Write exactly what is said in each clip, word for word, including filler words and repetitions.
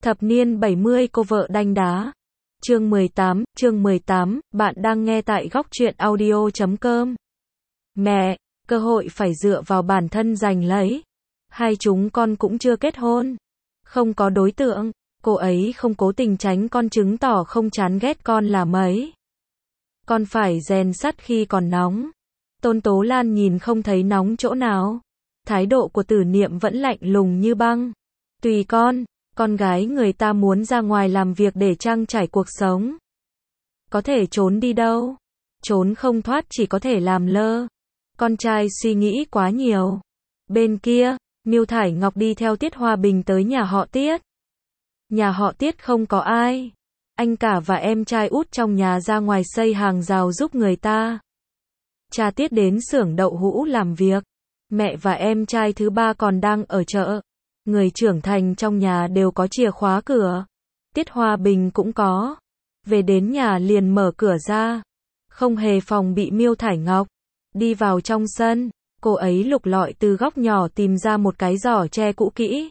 Thập niên bảy mươi cô vợ đanh đá. Chương mười tám, chương mười tám, bạn đang nghe tại góc truyện audio chấm com. Mẹ, cơ hội phải dựa vào bản thân giành lấy. Hai chúng con cũng chưa kết hôn. Không có đối tượng, cô ấy không cố tình tránh con chứng tỏ không chán ghét con là mấy. Con phải rèn sắt khi còn nóng. Tôn Tố Lan nhìn không thấy nóng chỗ nào. Thái độ của Tử Niệm vẫn lạnh lùng như băng. Tùy con. Con gái người ta muốn ra ngoài làm việc để trang trải cuộc sống. Có thể trốn đi đâu? Trốn không thoát chỉ có thể làm lơ. Con trai suy nghĩ quá nhiều. Bên kia, Miêu Thải Ngọc đi theo Tiết Hoa Bình tới nhà họ Tiết. Nhà họ Tiết không có ai. Anh cả và em trai út trong nhà ra ngoài xây hàng rào giúp người ta. Cha Tiết đến xưởng đậu hũ làm việc. Mẹ và em trai thứ ba còn đang ở chợ. Người trưởng thành trong nhà đều có chìa khóa cửa. Tiết Hoa Bình cũng có. Về đến nhà liền mở cửa ra. Không hề phòng bị Miêu Thải Ngọc. Đi vào trong sân, cô ấy lục lọi từ góc nhỏ tìm ra một cái giỏ tre cũ kỹ.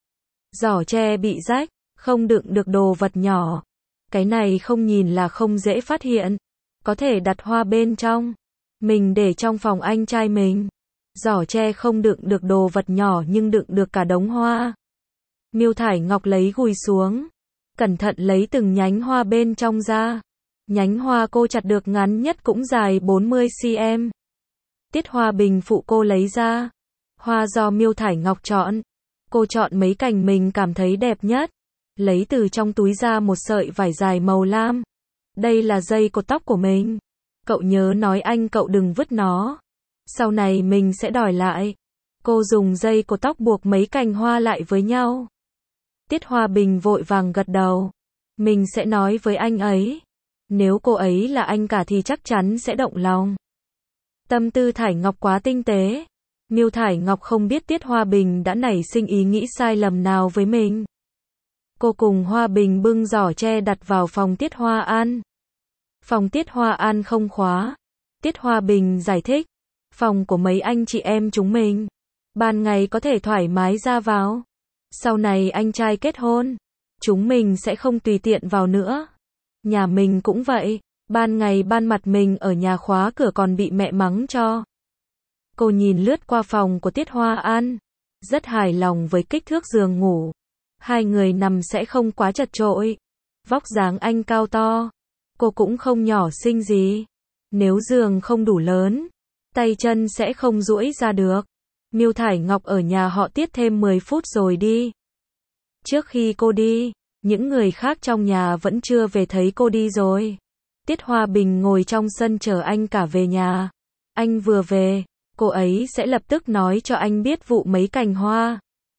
Giỏ tre bị rách, không đựng được đồ vật nhỏ. Cái này không nhìn là không dễ phát hiện. Có thể đặt hoa bên trong. Mình để trong phòng anh trai mình. Giỏ tre không đựng được đồ vật nhỏ nhưng đựng được cả đống hoa. Miêu Thải Ngọc lấy gùi xuống. Cẩn thận lấy từng nhánh hoa bên trong ra. Nhánh hoa cô chặt được ngắn nhất cũng dài bốn mươi xăng-ti-mét. Tiết Hoa Bình phụ cô lấy ra. Hoa do Miêu Thải Ngọc chọn. Cô chọn mấy cành mình cảm thấy đẹp nhất. Lấy từ trong túi ra một sợi vải dài màu lam. Đây là dây cột tóc của mình. Cậu nhớ nói anh cậu đừng vứt nó. Sau này mình sẽ đòi lại. Cô dùng dây cột tóc buộc mấy cành hoa lại với nhau. Tiết Hoa Bình vội vàng gật đầu. Mình sẽ nói với anh ấy. Nếu cô ấy là anh cả thì chắc chắn sẽ động lòng. Tâm tư Thải Ngọc quá tinh tế. Miêu Thải Ngọc không biết Tiết Hoa Bình đã nảy sinh ý nghĩ sai lầm nào với mình. Cô cùng Hoa Bình bưng giỏ tre đặt vào phòng Tiết Hoa An. Phòng Tiết Hoa An không khóa. Tiết Hoa Bình giải thích. Phòng của mấy anh chị em chúng mình. Ban ngày có thể thoải mái ra vào. Sau này anh trai kết hôn. Chúng mình sẽ không tùy tiện vào nữa. Nhà mình cũng vậy. Ban ngày ban mặt mình ở nhà khóa cửa còn bị mẹ mắng cho. Cô nhìn lướt qua phòng của Tiết Hoa An. Rất hài lòng với kích thước giường ngủ. Hai người nằm sẽ không quá chật chội. Vóc dáng anh cao to. Cô cũng không nhỏ xinh gì. Nếu giường không đủ lớn, tay chân sẽ không duỗi ra được. Miêu Thải Ngọc ở nhà họ Tiết thêm mười phút rồi đi. Trước khi cô đi, những người khác trong nhà vẫn chưa về thấy cô đi rồi. Tiết Hoa Bình ngồi trong sân chờ anh cả về nhà. Anh vừa về, cô ấy sẽ lập tức nói cho anh biết vụ mấy cành hoa.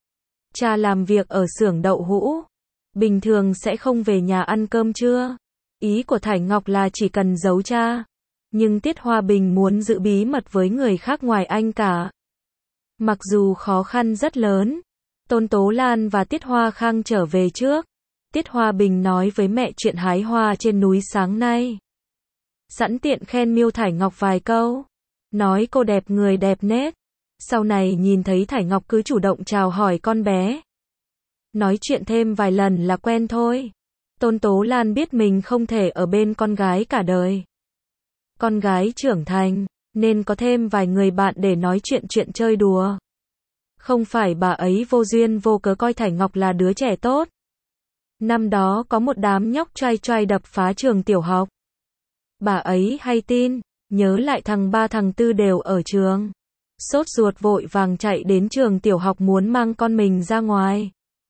Cha làm việc ở xưởng đậu hũ. Bình thường sẽ không về nhà ăn cơm trưa. Ý của Thải Ngọc là chỉ cần giấu cha. Nhưng Tiết Hoa Bình muốn giữ bí mật với người khác ngoài anh cả. Mặc dù khó khăn rất lớn. Tôn Tố Lan và Tiết Hoa Khang trở về trước. Tiết Hoa Bình nói với mẹ chuyện hái hoa trên núi sáng nay. Sẵn tiện khen Miêu Thải Ngọc vài câu. Nói cô đẹp người đẹp nết. Sau này nhìn thấy Thải Ngọc cứ chủ động chào hỏi con bé. Nói chuyện thêm vài lần là quen thôi. Tôn Tố Lan biết mình không thể ở bên con gái cả đời. Con gái trưởng thành, nên có thêm vài người bạn để nói chuyện chuyện chơi đùa. Không phải bà ấy vô duyên vô cớ coi Thải Ngọc là đứa trẻ tốt. Năm đó có một đám nhóc trai trai đập phá trường tiểu học. Bà ấy hay tin, nhớ lại thằng ba thằng tư đều ở trường. Sốt ruột vội vàng chạy đến trường tiểu học muốn mang con mình ra ngoài.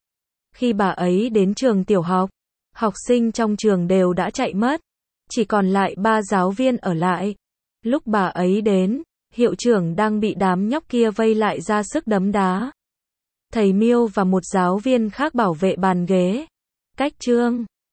Khi bà ấy đến trường tiểu học, học sinh trong trường đều đã chạy mất. Chỉ còn lại ba giáo viên ở lại. Lúc bà ấy đến, hiệu trưởng đang bị đám nhóc kia vây lại ra sức đấm đá. Thầy Miêu và một giáo viên khác bảo vệ bàn ghế. Cách chương